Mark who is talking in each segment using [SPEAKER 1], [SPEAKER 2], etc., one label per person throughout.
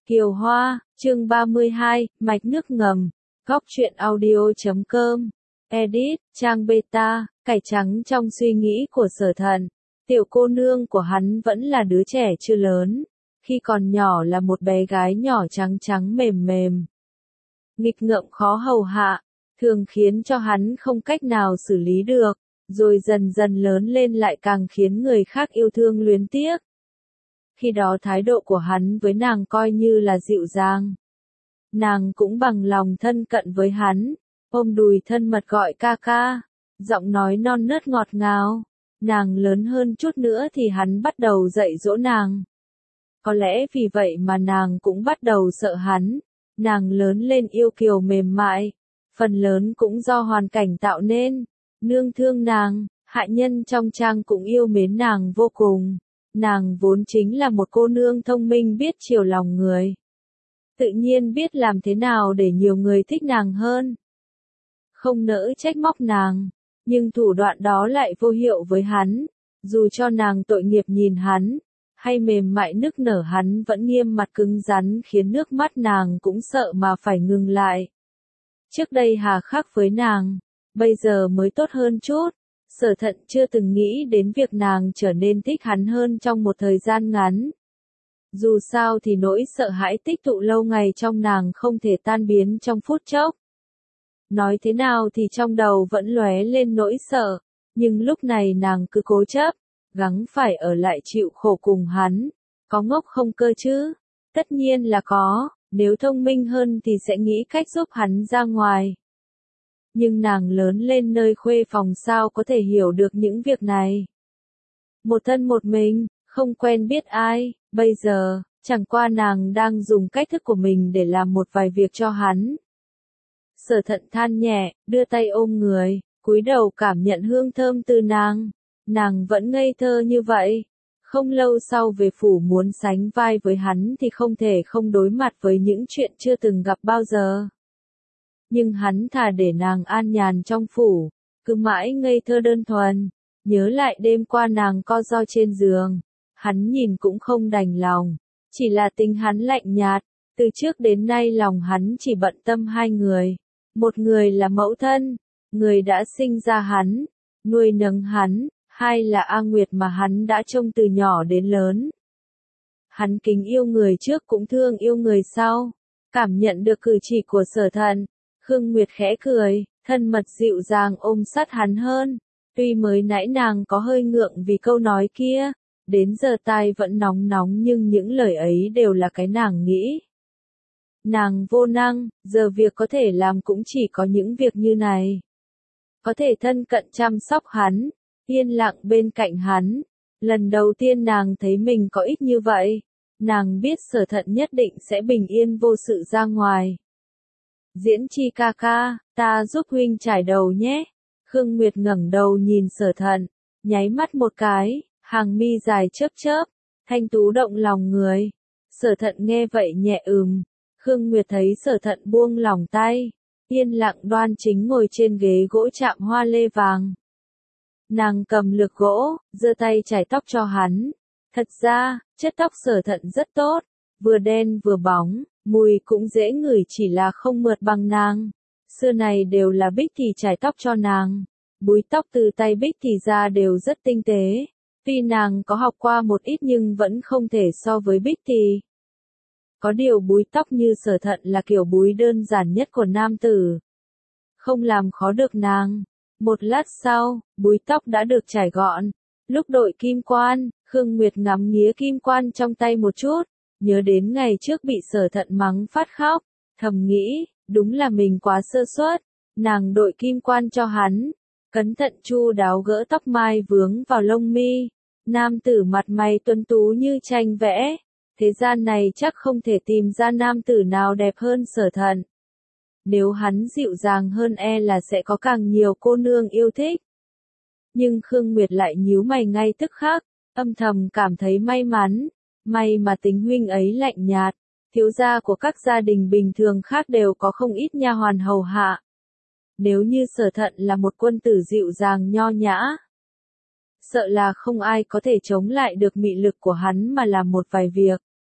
[SPEAKER 1] Kiều Hoa, chương 32, mạch nước ngầm, góc truyện audio.com, edit, trang beta, cải trắng trong suy nghĩ của Sở Thận. Tiểu cô nương của hắn vẫn là đứa trẻ chưa lớn, khi còn nhỏ là một bé gái nhỏ trắng trắng mềm mềm. Nghịch ngợm khó hầu hạ, thường khiến cho hắn không cách nào xử lý được, rồi dần dần lớn lên lại càng khiến người khác yêu thương luyến tiếc. Khi đó thái độ của hắn với nàng coi như là dịu dàng. Nàng cũng bằng lòng thân cận với hắn, ôm đùi thân mật gọi ca ca, giọng nói non nớt ngọt ngào. Nàng lớn hơn chút nữa thì hắn bắt đầu dạy dỗ nàng. Có lẽ vì vậy mà nàng cũng bắt đầu sợ hắn. Nàng lớn lên yêu kiều mềm mại, phần lớn cũng do hoàn cảnh tạo nên. Nương thương nàng, hạ nhân trong trang cũng yêu mến nàng vô cùng. Nàng vốn chính là một cô nương thông minh biết chiều lòng người. Tự nhiên biết làm thế nào để nhiều người thích nàng hơn. Không nỡ trách móc nàng, nhưng thủ đoạn đó lại vô hiệu với hắn. Dù cho nàng tội nghiệp nhìn hắn, hay mềm mại nức nở hắn vẫn nghiêm mặt cứng rắn khiến nước mắt nàng cũng sợ mà phải ngừng lại. Trước đây hà khắc với nàng, bây giờ mới tốt hơn chút. Sở Thận chưa từng nghĩ đến việc nàng trở nên thích hắn hơn trong một thời gian ngắn. Dù sao thì nỗi sợ hãi tích tụ lâu ngày trong nàng không thể tan biến trong phút chốc. Nói thế nào thì trong đầu vẫn lóe lên nỗi sợ, nhưng lúc này nàng cứ cố chấp, gắng phải ở lại chịu khổ cùng hắn. Có ngốc không cơ chứ? Tất nhiên là có, nếu thông minh hơn thì sẽ nghĩ cách giúp hắn ra ngoài. Nhưng nàng lớn lên nơi khuê phòng sao có thể hiểu được những việc này. Một thân một mình, không quen biết ai, bây giờ, chẳng qua nàng đang dùng cách thức của mình để làm một vài việc cho hắn. Sở Thận than nhẹ, đưa tay ôm người, cúi đầu cảm nhận hương thơm từ nàng. Nàng vẫn ngây thơ như vậy. Không lâu sau về phủ muốn sánh vai với hắn thì không thể không đối mặt với những chuyện chưa từng gặp bao giờ. Nhưng hắn thà để nàng an nhàn trong phủ, cứ mãi ngây thơ đơn thuần, nhớ lại đêm qua nàng co ro trên giường, hắn nhìn cũng không đành lòng, chỉ là tính hắn lạnh nhạt, từ trước đến nay lòng hắn chỉ bận tâm hai người, một người là mẫu thân, người đã sinh ra hắn, nuôi nấng hắn, hai là A Nguyệt mà hắn đã trông từ nhỏ đến lớn. Hắn kính yêu người trước cũng thương yêu người sau, cảm nhận được cử chỉ của Sở Thận. Khương Nguyệt khẽ cười, thân mật dịu dàng ôm sát hắn hơn. Tuy mới nãy nàng có hơi ngượng vì câu nói kia, đến giờ tai vẫn nóng nóng nhưng những lời ấy đều là cái nàng nghĩ. Nàng vô năng, giờ việc có thể làm cũng chỉ có những việc như này. Có thể thân cận chăm sóc hắn, yên lặng bên cạnh hắn. Lần đầu tiên nàng thấy mình có ích như vậy, nàng biết Sở Thận nhất định sẽ bình yên vô sự ra ngoài. Diễn Chi ca ca, ta giúp huynh trải đầu nhé. Khương Nguyệt ngẩng đầu nhìn Sở Thận, nháy mắt một cái, hàng mi dài chớp chớp, thanh tú động lòng người. Sở Thận nghe vậy nhẹ Khương Nguyệt thấy Sở Thận buông lòng tay, yên lặng đoan chính ngồi trên ghế gỗ chạm hoa lê vàng. Nàng cầm lược gỗ, giơ tay chải tóc cho hắn. Thật ra, chất tóc Sở Thận rất tốt, vừa đen vừa bóng. Mùi cũng dễ ngửi chỉ là không mượt bằng nàng. Xưa này đều là Bích Thì chải tóc cho nàng. Búi tóc từ tay Bích Thì ra đều rất tinh tế. Tuy nàng có học qua một ít nhưng vẫn không thể so với Bích Thì. Có điều búi tóc như Sở Thận là kiểu búi đơn giản nhất của nam tử. Không làm khó được nàng. Một lát sau, búi tóc đã được trải gọn. Lúc đội kim quan, Khương Nguyệt ngắm nghía kim quan trong tay một chút. Nhớ đến ngày trước bị Sở Thận mắng phát khóc, thầm nghĩ, đúng là mình quá sơ suất. Nàng đội kim quan cho hắn, cẩn thận chu đáo gỡ tóc mai vướng vào lông mi. Nam tử mặt mày tuấn tú như tranh vẽ, thế gian này chắc không thể tìm ra nam tử nào đẹp hơn Sở Thận. Nếu hắn dịu dàng hơn e là sẽ có càng nhiều cô nương yêu thích. Nhưng Khương Nguyệt lại nhíu mày ngay tức khắc, âm thầm cảm thấy may mắn. May mà tính huynh ấy lạnh nhạt, thiếu gia của các gia đình bình thường khác đều có không ít nha hoàn hầu hạ. Nếu như Sở Thận là một quân tử dịu dàng nho nhã, sợ là không ai có thể chống lại được mị lực của hắn mà làm một vài việc.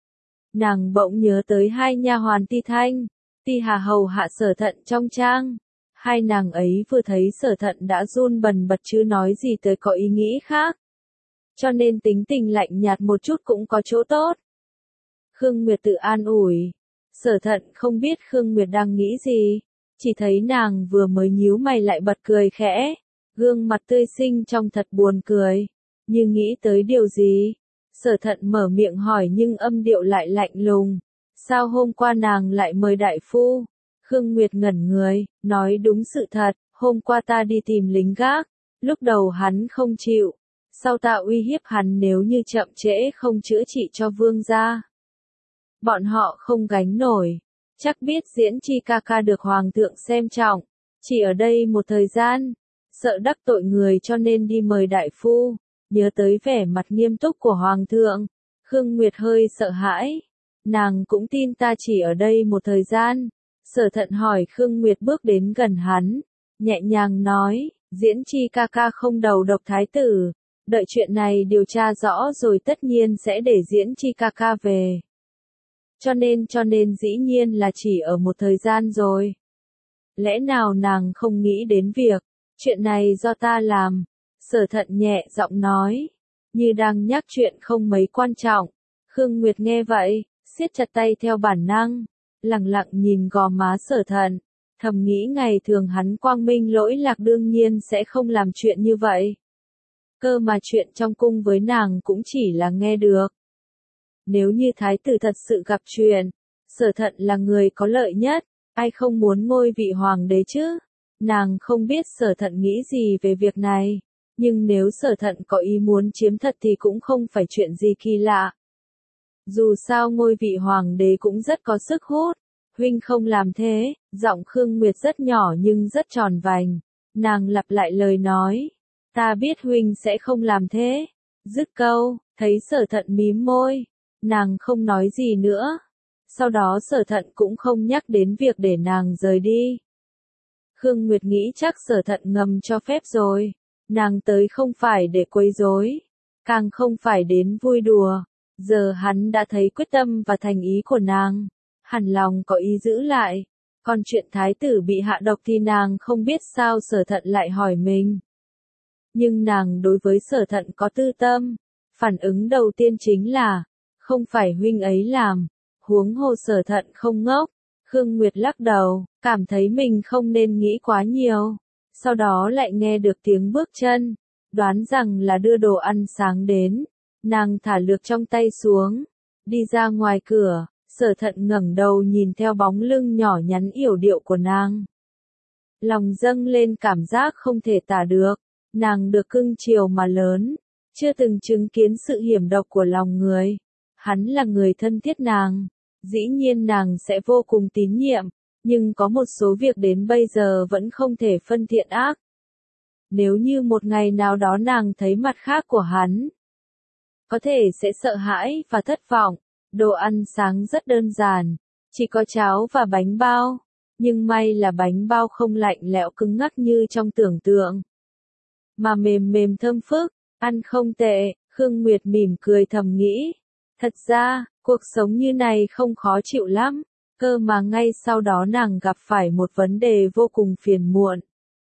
[SPEAKER 1] Nàng bỗng nhớ tới hai nha hoàn Ti Thanh, Ti Hà hầu hạ Sở Thận trong trang. Hai nàng ấy vừa thấy Sở Thận đã run bần bật chứ nói gì tới có ý nghĩ khác. Cho nên tính tình lạnh nhạt một chút cũng có chỗ tốt. Khương Nguyệt tự an ủi. Sở Thận không biết Khương Nguyệt đang nghĩ gì. Chỉ thấy nàng vừa mới nhíu mày lại bật cười khẽ. Gương mặt tươi xinh trông thật buồn cười. Như nghĩ tới điều gì. Sở Thận mở miệng hỏi nhưng âm điệu lại lạnh lùng. Sao hôm qua nàng lại mời đại phu? Khương Nguyệt ngẩn người, nói đúng sự thật, hôm qua ta đi tìm lính gác. Lúc đầu hắn không chịu. Sau ta uy hiếp hắn nếu như chậm trễ không chữa trị cho vương gia. Bọn họ không gánh nổi. Chắc biết Diễn Chi ca ca được hoàng thượng xem trọng. Chỉ ở đây một thời gian. Sợ đắc tội người cho nên đi mời đại phu. Nhớ tới vẻ mặt nghiêm túc của hoàng thượng. Khương Nguyệt hơi sợ hãi. Nàng cũng tin ta chỉ ở đây một thời gian. Sở Thận hỏi Khương Nguyệt bước đến gần hắn. Nhẹ nhàng nói, Diễn Chi ca ca không đầu độc thái tử. Đợi chuyện này điều tra rõ rồi tất nhiên sẽ để Diễn Chi ca ca về. Cho nên dĩ nhiên là chỉ ở một thời gian rồi. Lẽ nào nàng không nghĩ đến việc, chuyện này do ta làm. Sở Thận nhẹ giọng nói, như đang nhắc chuyện không mấy quan trọng. Khương Nguyệt nghe vậy, siết chặt tay theo bản năng, lặng lặng nhìn gò má Sở Thận, thầm nghĩ ngày thường hắn quang minh lỗi lạc đương nhiên sẽ không làm chuyện như vậy. Cơ mà chuyện trong cung với nàng cũng chỉ là nghe được. Nếu như thái tử thật sự gặp chuyện, Sở Thận là người có lợi nhất, ai không muốn ngôi vị hoàng đế chứ? Nàng không biết Sở Thận nghĩ gì về việc này, nhưng nếu Sở Thận có ý muốn chiếm thật thì cũng không phải chuyện gì kỳ lạ. Dù sao ngôi vị hoàng đế cũng rất có sức hút, huynh không làm thế, giọng Khương Nguyệt rất nhỏ nhưng rất tròn vành. Nàng lặp lại lời nói, ta biết huynh sẽ không làm thế. Dứt câu, thấy Sở Thận mím môi, nàng không nói gì nữa. Sau đó Sở Thận cũng không nhắc đến việc để nàng rời đi. Khương Nguyệt nghĩ chắc Sở Thận ngầm cho phép rồi. Nàng tới không phải để quấy rối, càng không phải đến vui đùa. Giờ hắn đã thấy quyết tâm và thành ý của nàng, hẳn lòng có ý giữ lại. Còn chuyện thái tử bị hạ độc thì nàng không biết sao Sở Thận lại hỏi mình. Nhưng nàng đối với Sở Thận có tư tâm. Phản ứng đầu tiên chính là, không phải huynh ấy làm, huống hồ Sở Thận không ngốc. Khương Nguyệt lắc đầu, cảm thấy mình không nên nghĩ quá nhiều. Sau đó lại nghe được tiếng bước chân, đoán rằng là đưa đồ ăn sáng đến. Nàng thả lược trong tay xuống, đi ra ngoài cửa. Sở Thận ngẩng đầu nhìn theo bóng lưng nhỏ nhắn yểu điệu của nàng. Lòng dâng lên cảm giác không thể tả được. Nàng được cưng chiều mà lớn, chưa từng chứng kiến sự hiểm độc của lòng người. Hắn là người thân thiết nàng, dĩ nhiên nàng sẽ vô cùng tín nhiệm, nhưng có một số việc đến bây giờ vẫn không thể phân thiện ác. Nếu như một ngày nào đó nàng thấy mặt khác của hắn, có thể sẽ sợ hãi và thất vọng. Đồ ăn sáng rất đơn giản, chỉ có cháo và bánh bao, nhưng may là bánh bao không lạnh lẽo cứng ngắc như trong tưởng tượng, mà mềm mềm thơm phức, ăn không tệ. Khương Nguyệt mỉm cười thầm nghĩ, thật ra, cuộc sống như này không khó chịu lắm, cơ mà ngay sau đó nàng gặp phải một vấn đề vô cùng phiền muộn.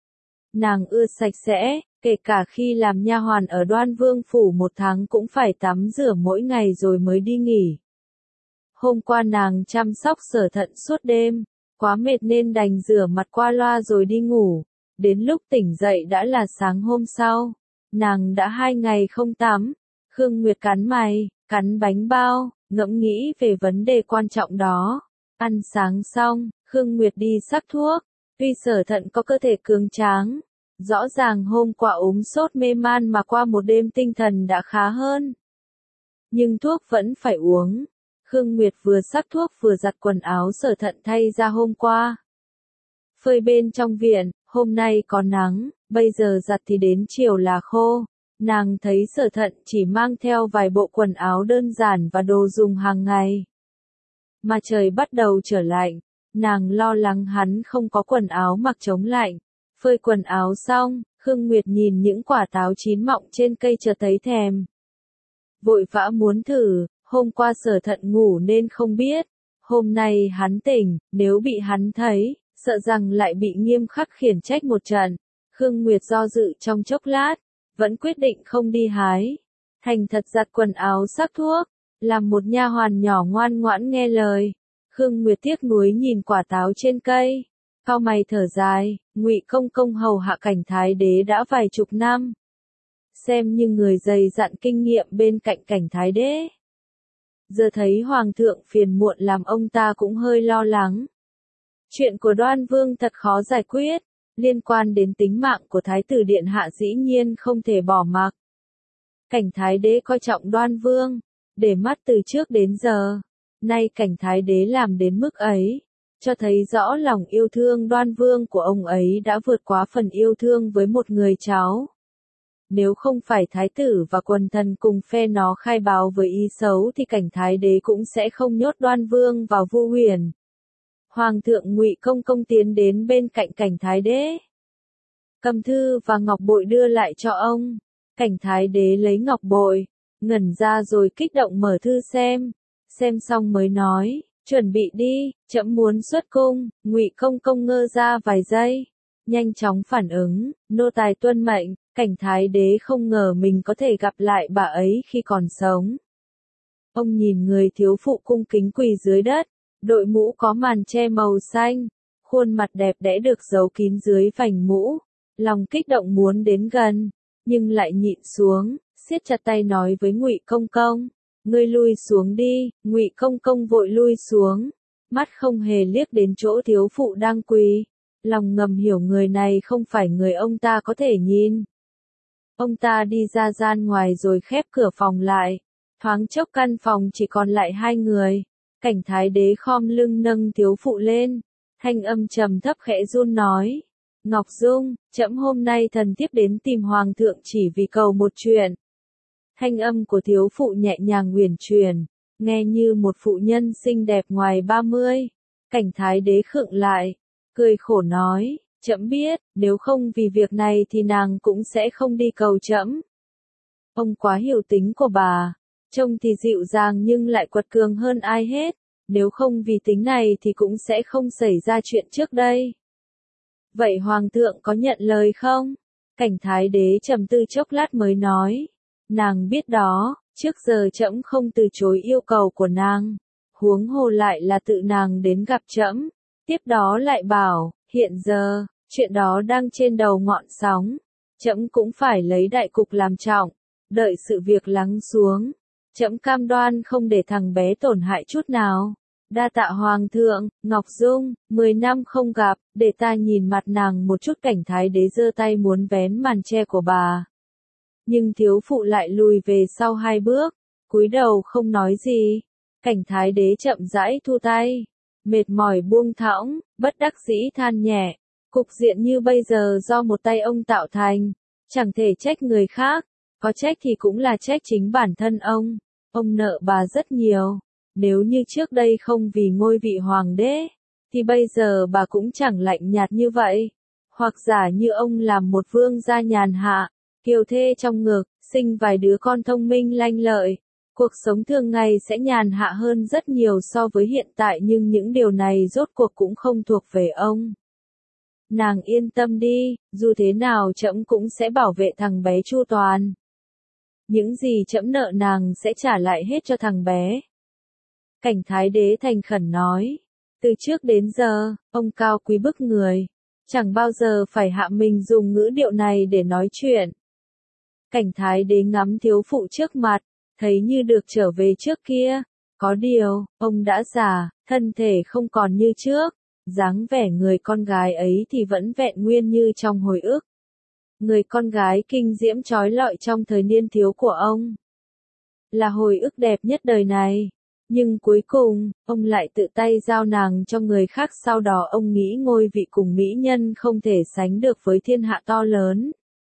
[SPEAKER 1] Nàng ưa sạch sẽ, kể cả khi làm nha hoàn ở Đoan Vương phủ 1 tháng cũng phải tắm rửa mỗi ngày rồi mới đi nghỉ. Hôm qua nàng chăm sóc Sở Thận suốt đêm, quá mệt nên đành rửa mặt qua loa rồi đi ngủ. Đến lúc tỉnh dậy đã là sáng hôm sau. Nàng đã 2 ngày không tắm. Khương Nguyệt cắn mày, cắn bánh bao, ngẫm nghĩ về vấn đề quan trọng đó. Ăn sáng xong, Khương Nguyệt đi sắc thuốc. Tuy Sở Thận có cơ thể cường tráng, rõ ràng hôm qua ốm sốt mê man mà qua một đêm tinh thần đã khá hơn. Nhưng thuốc vẫn phải uống. Khương Nguyệt vừa sắc thuốc vừa giặt quần áo Sở Thận thay ra hôm qua. Phơi bên trong viện, hôm nay có nắng, bây giờ giặt thì đến chiều là khô. Nàng thấy Sở Thận chỉ mang theo vài bộ quần áo đơn giản và đồ dùng hàng ngày. Mà trời bắt đầu trở lạnh, nàng lo lắng hắn không có quần áo mặc chống lạnh. Phơi quần áo xong, Khương Nguyệt nhìn những quả táo chín mọng trên cây chợt thấy thèm. Vội vã muốn thử, Hôm qua Sở Thận ngủ nên không biết, hôm nay hắn tỉnh, nếu bị hắn thấy, sợ rằng lại bị nghiêm khắc khiển trách một trận. Khương Nguyệt do dự trong chốc lát, vẫn quyết định không đi hái. Thành thật giặt quần áo sắc thuốc, làm một nha hoàn nhỏ ngoan ngoãn nghe lời. Khương Nguyệt tiếc nuối nhìn quả táo trên cây, cau mày thở dài, Ngụy Công Công hầu hạ Cảnh Thái Đế đã vài chục năm, xem như người dày dặn kinh nghiệm bên cạnh Cảnh Thái Đế. Giờ thấy Hoàng thượng phiền muộn làm ông ta cũng hơi lo lắng. Chuyện của Đoan Vương thật khó giải quyết, liên quan đến tính mạng của Thái tử Điện Hạ dĩ nhiên không thể bỏ mặc. Cảnh Thái Đế coi trọng Đoan Vương, để mắt từ trước đến giờ, nay Cảnh Thái Đế làm đến mức ấy, cho thấy rõ lòng yêu thương Đoan Vương của ông ấy đã vượt quá phần yêu thương với một người cháu. Nếu không phải Thái tử và quần thần cùng phe nó khai báo với ý xấu thì Cảnh Thái Đế cũng sẽ không nhốt Đoan Vương vào Vu Huyền. Hoàng thượng Ngụy Công Công tiến đến bên cạnh Cảnh Thái Đế, cầm thư và ngọc bội đưa lại cho ông. Cảnh Thái Đế lấy ngọc bội, ngẩn ra rồi kích động mở thư xem xong mới nói, chuẩn bị đi, trẫm muốn xuất cung. Ngụy Công Công ngơ ra vài giây, nhanh chóng phản ứng, nô tài tuân mệnh. Cảnh Thái Đế không ngờ mình có thể gặp lại bà ấy khi còn sống. Ông nhìn người thiếu phụ cung kính quỳ dưới đất, đội mũ có màn che màu xanh, khuôn mặt đẹp đẽ được giấu kín dưới vành mũ, lòng kích động muốn đến gần, nhưng lại nhịn xuống, siết chặt tay nói với Ngụy Công Công, ngươi lui xuống đi. Ngụy Công Công vội lui xuống, mắt không hề liếc đến chỗ thiếu phụ đang quỳ, lòng ngầm hiểu người này không phải người ông ta có thể nhìn. Ông ta đi ra gian ngoài rồi khép cửa phòng lại, thoáng chốc căn phòng chỉ còn lại hai người. Cảnh Thái Đế khom lưng nâng thiếu phụ lên, thanh âm trầm thấp khẽ run nói, Ngọc Dung, trẫm hôm nay thần thiếp đến tìm Hoàng thượng chỉ vì cầu một chuyện. Thanh âm của thiếu phụ nhẹ nhàng uyển chuyển, nghe như một phụ nhân xinh đẹp ngoài 30. Cảnh Thái Đế khựng lại, cười khổ nói, trẫm biết, nếu không vì việc này thì nàng cũng sẽ không đi cầu trẫm. Ông quá hiểu tính của bà, trông thì dịu dàng nhưng lại quật cường hơn ai hết, nếu không vì tính này thì cũng sẽ không xảy ra chuyện trước đây. Vậy Hoàng thượng có nhận lời không? Cảnh Thái Đế trầm tư chốc lát mới nói, nàng biết đó, trước giờ trẫm không từ chối yêu cầu của nàng, huống hồ lại là tự nàng đến gặp trẫm, tiếp đó lại bảo, hiện giờ, chuyện đó đang trên đầu ngọn sóng, trẫm cũng phải lấy đại cục làm trọng, đợi sự việc lắng xuống, trẫm cam đoan không để thằng bé tổn hại chút nào. Đa tạ Hoàng thượng. Ngọc Dung, 10 năm không gặp, để ta nhìn mặt nàng một chút. Cảnh Thái Đế giơ tay muốn vén màn che của bà. Nhưng thiếu phụ lại lùi về sau 2 bước, cúi đầu không nói gì. Cảnh Thái Đế chậm rãi thu tay, mệt mỏi buông thõng, bất đắc dĩ than nhẹ, cục diện như bây giờ do một tay ông tạo thành, chẳng thể trách người khác, có trách thì cũng là trách chính bản thân ông nợ bà rất nhiều. Nếu như trước đây không vì ngôi vị hoàng đế, thì bây giờ bà cũng chẳng lạnh nhạt như vậy. Hoặc giả như ông làm một vương gia nhàn hạ, kiều thê trong ngực, sinh vài đứa con thông minh lanh lợi, cuộc sống thường ngày sẽ nhàn hạ hơn rất nhiều so với hiện tại, nhưng những điều này rốt cuộc cũng không thuộc về ông. Nàng yên tâm đi, dù thế nào trẫm cũng sẽ bảo vệ thằng bé chu toàn. Những gì trẫm nợ nàng sẽ trả lại hết cho thằng bé. Cảnh Thái Đế thành khẩn nói, từ trước đến giờ, ông cao quý bức người, chẳng bao giờ phải hạ mình dùng ngữ điệu này để nói chuyện. Cảnh Thái Đế ngắm thiếu phụ trước mặt, thấy như được trở về trước kia, có điều, ông đã già, thân thể không còn như trước, dáng vẻ người con gái ấy thì vẫn vẹn nguyên như trong hồi ức. Người con gái kinh diễm chói lọi trong thời niên thiếu của ông, là hồi ức đẹp nhất đời này. Nhưng cuối cùng, ông lại tự tay giao nàng cho người khác, sau đó ông nghĩ ngôi vị cùng mỹ nhân không thể sánh được với thiên hạ to lớn.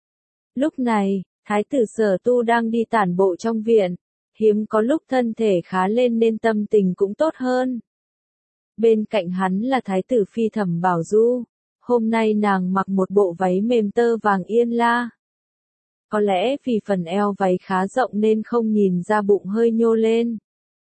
[SPEAKER 1] Lúc này, Thái tử Sở Tu đang đi tản bộ trong viện, hiếm có lúc thân thể khá lên nên tâm tình cũng tốt hơn. Bên cạnh hắn là Thái tử Phi Thẩm Bảo Du, hôm nay nàng mặc một bộ váy mềm tơ vàng yên la. Có lẽ vì phần eo váy khá rộng nên không nhìn ra bụng hơi nhô lên.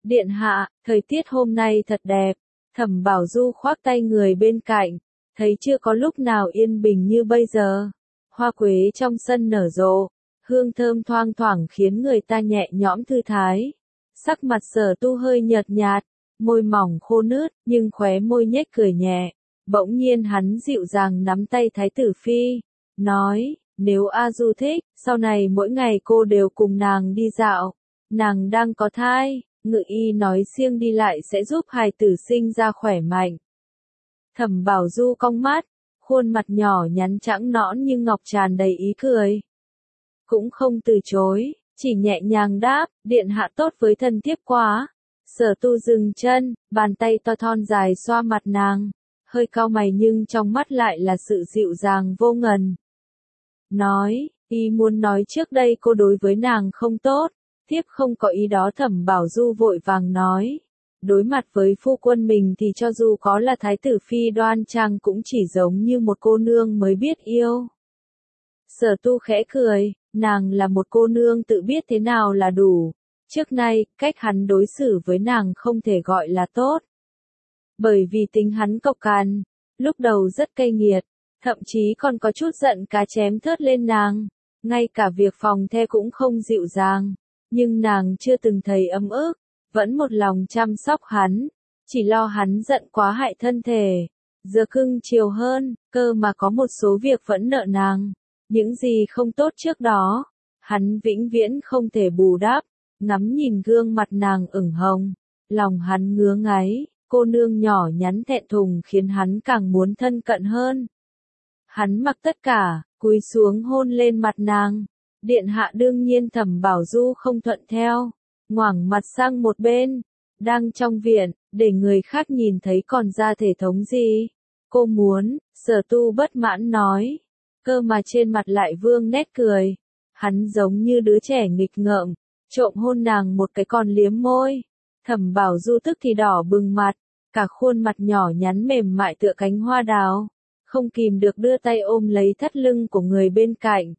[SPEAKER 1] Điện hạ, thời tiết hôm nay thật đẹp. Thẩm Bảo Du khoác tay người bên cạnh, thấy chưa có lúc nào yên bình như bây giờ. Hoa quế trong sân nở rộ, hương thơm thoang thoảng khiến người ta nhẹ nhõm thư thái. Sắc mặt Sở Tu hơi nhợt nhạt, môi mỏng khô nứt, nhưng khóe môi nhếch cười nhẹ. Bỗng nhiên hắn dịu dàng nắm tay Thái tử Phi, nói, nếu A Du thích, sau này mỗi ngày cô đều cùng nàng đi dạo. Nàng đang có thai, Ngự y nói siêng đi lại sẽ giúp hài tử sinh ra khỏe mạnh. Thẩm Bảo Du cong mắt, khuôn mặt nhỏ nhắn trắng nõn như ngọc tràn đầy ý cười. Cũng không từ chối, chỉ nhẹ nhàng đáp, điện hạ tốt với thân thiếp quá. Sở Tu dừng chân, bàn tay to thon dài xoa mặt nàng, hơi cau mày nhưng trong mắt lại là sự dịu dàng vô ngần. Nói, y muốn nói trước đây cô đối với nàng không tốt, thiếp không có ý đó. Thẩm Bảo Du vội vàng nói. Đối mặt với phu quân mình thì cho dù có là thái tử phi đoan trang cũng chỉ giống như một cô nương mới biết yêu. Sở Tu khẽ cười, nàng là một cô nương tự biết thế nào là đủ. Trước nay, cách hắn đối xử với nàng không thể gọi là tốt. Bởi vì tính hắn cộc cằn, lúc đầu rất cay nghiệt, thậm chí còn có chút giận cá chém thớt lên nàng. Ngay cả việc phòng the cũng không dịu dàng, nhưng nàng chưa từng thấy ấm ức, vẫn một lòng chăm sóc hắn, chỉ lo hắn giận quá hại thân thể. Giờ cưng chiều hơn, cơ mà có một số việc vẫn nợ nàng. Những gì không tốt trước đó, hắn vĩnh viễn không thể bù đắp. Ngắm nhìn gương mặt nàng ửng hồng, lòng hắn ngứa ngáy, cô nương nhỏ nhắn thẹn thùng khiến hắn càng muốn thân cận hơn. Hắn mặc tất cả, cúi xuống hôn lên mặt nàng. Điện hạ đương nhiên. Thẩm Bảo Du không thuận theo, ngoảnh mặt sang một bên. Đang trong viện, để người khác nhìn thấy còn ra thể thống gì? Cô muốn, Sở Tu bất mãn nói. Cơ mà trên mặt lại vương nét cười. Hắn giống như đứa trẻ nghịch ngợm, trộm hôn nàng một cái còn liếm môi. Thẩm Bảo Du tức thì đỏ bừng mặt, cả khuôn mặt nhỏ nhắn mềm mại tựa cánh hoa đào, không kìm được đưa tay ôm lấy thắt lưng của người bên cạnh.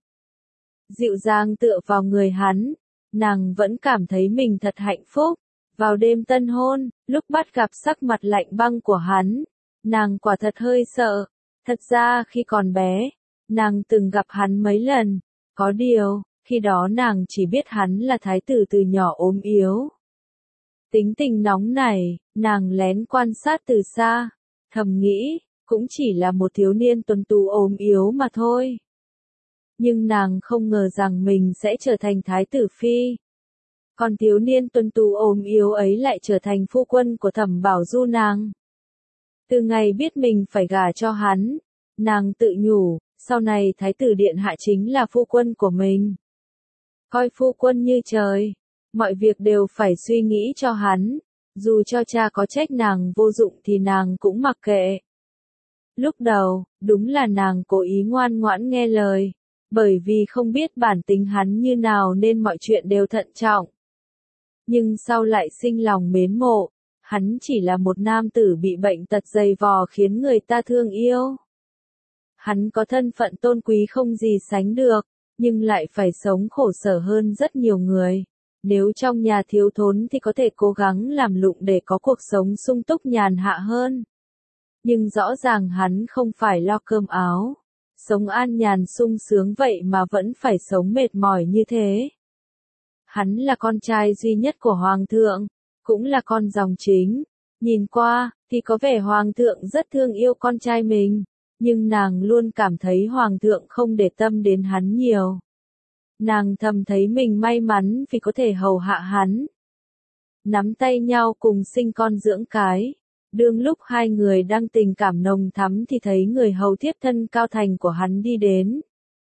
[SPEAKER 1] Dịu dàng tựa vào người hắn, nàng vẫn cảm thấy mình thật hạnh phúc. Vào đêm tân hôn, lúc bắt gặp sắc mặt lạnh băng của hắn, nàng quả thật hơi sợ. Thật ra khi còn bé, nàng từng gặp hắn mấy lần, có điều, khi đó nàng chỉ biết hắn là thái tử từ nhỏ ốm yếu. Tính tình nóng này, nàng lén quan sát từ xa, thầm nghĩ, cũng chỉ là một thiếu niên tuấn tú ốm yếu mà thôi. Nhưng nàng không ngờ rằng mình sẽ trở thành thái tử phi. Còn thiếu niên tuấn tú ốm yếu ấy lại trở thành phu quân của Thẩm Bảo Du nàng. Từ ngày biết mình phải gả cho hắn, nàng tự nhủ, sau này thái tử điện hạ chính là phu quân của mình. Coi phu quân như trời, mọi việc đều phải suy nghĩ cho hắn, dù cho cha có trách nàng vô dụng thì nàng cũng mặc kệ. Lúc đầu, đúng là nàng cố ý ngoan ngoãn nghe lời, bởi vì không biết bản tính hắn như nào nên mọi chuyện đều thận trọng. Nhưng sau lại sinh lòng mến mộ, hắn chỉ là một nam tử bị bệnh tật dày vò khiến người ta thương yêu. Hắn có thân phận tôn quý không gì sánh được, nhưng lại phải sống khổ sở hơn rất nhiều người. Nếu trong nhà thiếu thốn thì có thể cố gắng làm lụng để có cuộc sống sung túc nhàn hạ hơn. Nhưng rõ ràng hắn không phải lo cơm áo, sống an nhàn sung sướng vậy mà vẫn phải sống mệt mỏi như thế. Hắn là con trai duy nhất của Hoàng thượng, cũng là con dòng chính. Nhìn qua, thì có vẻ Hoàng thượng rất thương yêu con trai mình, nhưng nàng luôn cảm thấy Hoàng thượng không để tâm đến hắn nhiều. Nàng thầm thấy mình may mắn vì có thể hầu hạ hắn. Nắm tay nhau cùng sinh con dưỡng cái. Đương lúc hai người đang tình cảm nồng thắm thì thấy người hầu thiếp thân cao thành của hắn đi đến.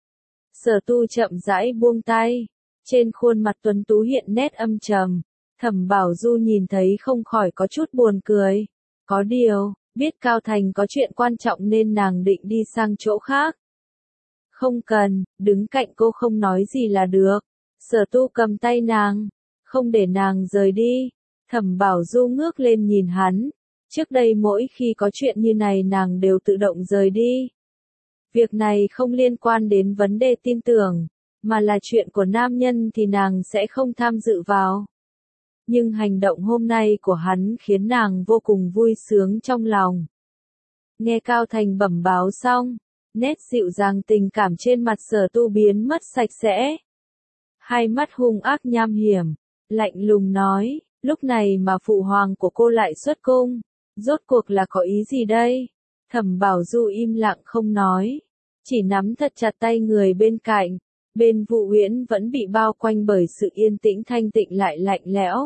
[SPEAKER 1] Sở Tu chậm rãi buông tay. Trên khuôn mặt tuấn tú hiện nét âm trầm. Thẩm Bảo Du nhìn thấy không khỏi có chút buồn cười. Có điều, biết Cao Thành có chuyện quan trọng nên nàng định đi sang chỗ khác. Không cần, đứng cạnh cô không nói gì là được. Sở Tu cầm tay nàng, không để nàng rời đi. Thẩm Bảo Du ngước lên nhìn hắn. Trước đây mỗi khi có chuyện như này nàng đều tự động rời đi. Việc này không liên quan đến vấn đề tin tưởng, mà là chuyện của nam nhân thì nàng sẽ không tham dự vào. nhưng hành động hôm nay của hắn khiến nàng vô cùng vui sướng trong lòng. Nghe Cao Thành bẩm báo xong, nét dịu dàng tình cảm trên mặt Sở Tu biến mất sạch sẽ. Hai mắt hung ác nham hiểm, lạnh lùng nói, lúc này mà phụ hoàng của cô lại xuất cung, rốt cuộc là có ý gì đây? Thẩm Bảo Du im lặng không nói, chỉ nắm thật chặt tay người bên cạnh, bên Vũ Uyển vẫn bị bao quanh bởi sự yên tĩnh thanh tịnh lại lạnh lẽo.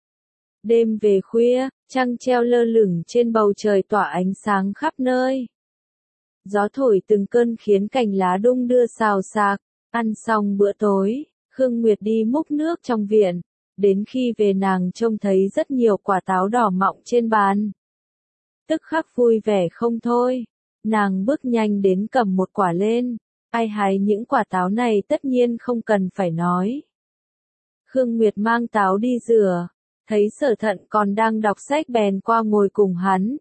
[SPEAKER 1] Đêm về khuya, trăng treo lơ lửng trên bầu trời tỏa ánh sáng khắp nơi. Gió thổi từng cơn khiến cành lá đung đưa xào xạc, ăn xong bữa tối, Khương Nguyệt đi múc nước trong viện, đến khi về nàng trông thấy rất nhiều quả táo đỏ mọng trên bàn. Tức khắc vui vẻ không thôi, nàng bước nhanh đến cầm một quả lên, ai hái những quả táo này tất nhiên không cần phải nói. Khương Nguyệt mang táo đi rửa, thấy Sở Thận còn đang đọc sách bèn qua ngồi cùng hắn.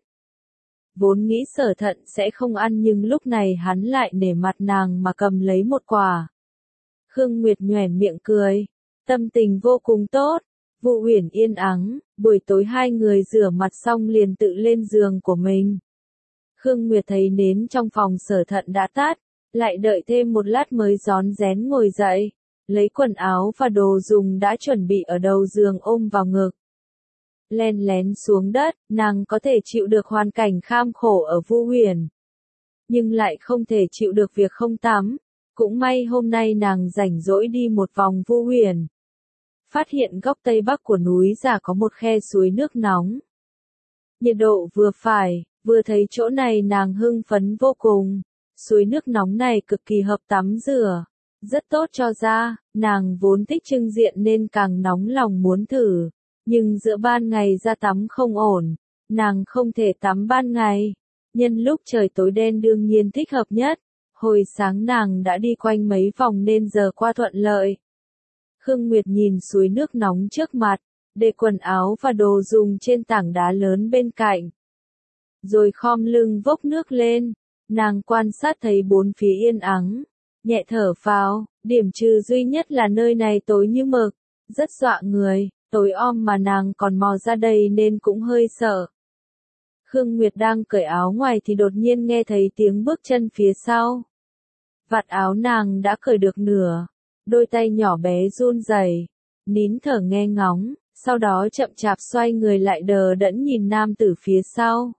[SPEAKER 1] Vốn nghĩ Sở Thận sẽ không ăn nhưng lúc này hắn lại nể mặt nàng mà cầm lấy một quả. Khương Nguyệt nhoẻn miệng cười, tâm tình vô cùng tốt. Vũ Uyển yên ắng, buổi tối hai người rửa mặt xong liền tự lên giường của mình. Khương Nguyệt thấy nến trong phòng Sở Thận đã tắt, lại đợi thêm một lát mới rón rén ngồi dậy, lấy quần áo và đồ dùng đã chuẩn bị ở đầu giường ôm vào ngực. Len lén xuống đất, nàng có thể chịu được hoàn cảnh kham khổ ở Vũ Uyển, nhưng lại không thể chịu được việc không tắm. Cũng may hôm nay nàng rảnh rỗi đi một vòng Vũ Uyển, phát hiện góc tây bắc của núi giả có một khe suối nước nóng. Nhiệt độ vừa phải, vừa thấy chỗ này nàng hưng phấn vô cùng. Suối nước nóng này cực kỳ hợp tắm rửa, rất tốt cho da, nàng vốn thích trưng diện nên càng nóng lòng muốn thử. Nhưng giữa ban ngày ra tắm không ổn, nàng không thể tắm ban ngày. Nhân lúc trời tối đen đương nhiên thích hợp nhất. Hồi sáng nàng đã đi quanh mấy vòng nên giờ qua thuận lợi. Khương Nguyệt nhìn suối nước nóng trước mặt, để quần áo và đồ dùng trên tảng đá lớn bên cạnh. Rồi khom lưng vốc nước lên, nàng quan sát thấy bốn phía yên ắng, nhẹ thở phào, điểm trừ duy nhất là nơi này tối như mực, rất dọa người, tối om mà nàng còn mò ra đây nên cũng hơi sợ. Khương Nguyệt đang cởi áo ngoài thì đột nhiên nghe thấy tiếng bước chân phía sau. Vạt áo nàng đã cởi được nửa, đôi tay nhỏ bé run rẩy, nín thở nghe ngóng, sau đó chậm chạp xoay người lại đờ đẫn nhìn nam tử phía sau.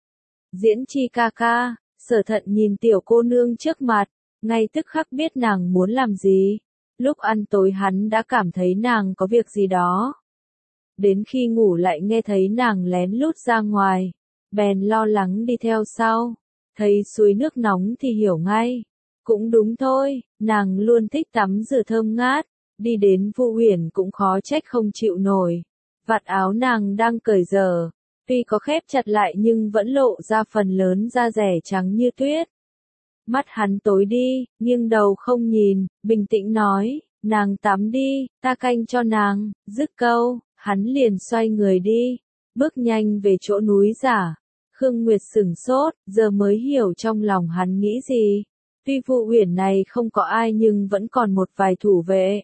[SPEAKER 1] Diễn Chi ca ca, Sở Thận nhìn tiểu cô nương trước mặt, ngay tức khắc biết nàng muốn làm gì. Lúc ăn tối hắn đã cảm thấy nàng có việc gì đó. Đến khi ngủ lại nghe thấy nàng lén lút ra ngoài, bèn lo lắng đi theo sau, thấy suối nước nóng thì hiểu ngay. Cũng đúng thôi, nàng luôn thích tắm rửa thơm ngát, đi đến Vũ Uyển cũng khó trách không chịu nổi. Vạt áo nàng đang cởi dở, tuy có khép chặt lại nhưng vẫn lộ ra phần lớn da dẻ trắng như tuyết. Mắt hắn tối đi, nghiêng đầu không nhìn, bình tĩnh nói, nàng tắm đi, ta canh cho nàng. Dứt câu, hắn liền xoay người đi, bước nhanh về chỗ núi giả. Khương Nguyệt sửng sốt, giờ mới hiểu trong lòng hắn nghĩ gì. Tuy Vũ Uyển này không có ai nhưng vẫn còn một vài thủ vệ.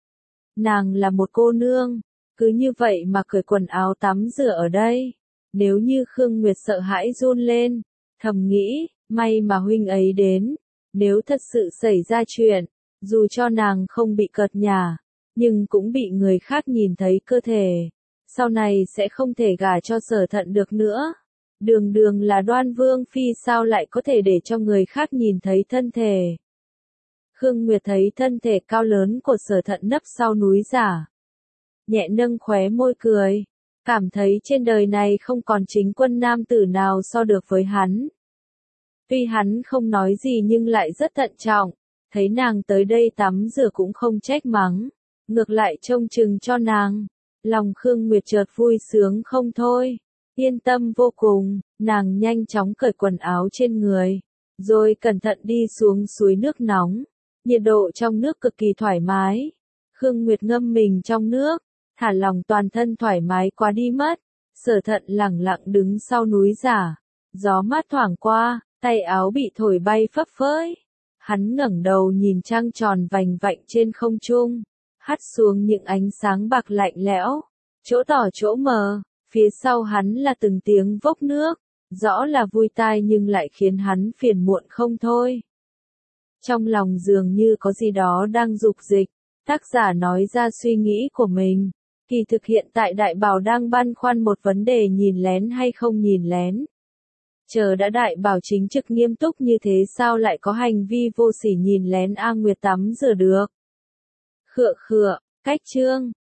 [SPEAKER 1] Nàng là một cô nương, cứ như vậy mà cởi quần áo tắm rửa ở đây. Nếu như Khương Nguyệt sợ hãi run lên, thầm nghĩ, may mà huynh ấy đến. Nếu thật sự xảy ra chuyện, dù cho nàng không bị cợt nhả, nhưng cũng bị người khác nhìn thấy cơ thể. Sau này sẽ không thể gả cho Sở Thận được nữa. Đường đường là Đoan Vương Phi sao lại có thể để cho người khác nhìn thấy thân thể. Khương Nguyệt thấy thân thể cao lớn của Sở Thận nấp sau núi giả. Nhẹ nâng khóe môi cười, cảm thấy trên đời này không còn chính quân nam tử nào so được với hắn. Tuy hắn không nói gì nhưng lại rất thận trọng, thấy nàng tới đây tắm rửa cũng không trách mắng, ngược lại trông chừng cho nàng. Lòng Khương Nguyệt chợt vui sướng không thôi. Yên tâm vô cùng, nàng nhanh chóng cởi quần áo trên người, rồi cẩn thận đi xuống suối nước nóng. Nhiệt độ trong nước cực kỳ thoải mái. Khương Nguyệt ngâm mình trong nước, thả lỏng toàn thân thoải mái quá đi mất. Sở Thận lẳng lặng đứng sau núi giả, gió mát thoảng qua, tay áo bị thổi bay phấp phới. Hắn ngẩng đầu nhìn trăng tròn vành vạnh trên không trung, hắt xuống những ánh sáng bạc lạnh lẽo. chỗ tỏ chỗ mờ, phía sau hắn là từng tiếng vốc nước, rõ là vui tai nhưng lại khiến hắn phiền muộn không thôi. Trong lòng dường như có gì đó đang dục dịch, tác giả nói ra suy nghĩ của mình. Kỳ thực hiện tại Đại Bảo đang băn khoăn một vấn đề nhìn lén hay không nhìn lén. Chờ đã Đại Bảo chính trực nghiêm túc như thế sao lại có hành vi vô sỉ nhìn lén A Nguyệt tắm rửa được. Khựa khựa, cách chương.